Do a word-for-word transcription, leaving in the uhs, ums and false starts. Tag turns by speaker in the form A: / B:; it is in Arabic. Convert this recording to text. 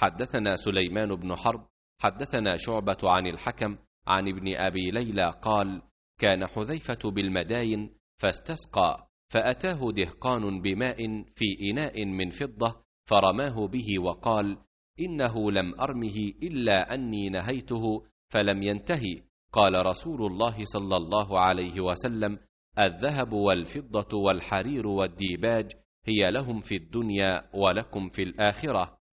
A: حدثنا سليمان بن حرب حدثنا شعبة عن الحكم عن ابن أبي ليلى قال: كان حذيفة بالمداين فاستسقى، فأتاه دهقان بماء في إناء من فضة فرماه به وقال: إنه لم أرمه إلا أني نهيته فلم ينتهي. قال رسول الله صلى الله عليه وسلم: الذهب والفضة والحرير والديباج هي لهم في الدنيا ولكم في الآخرة.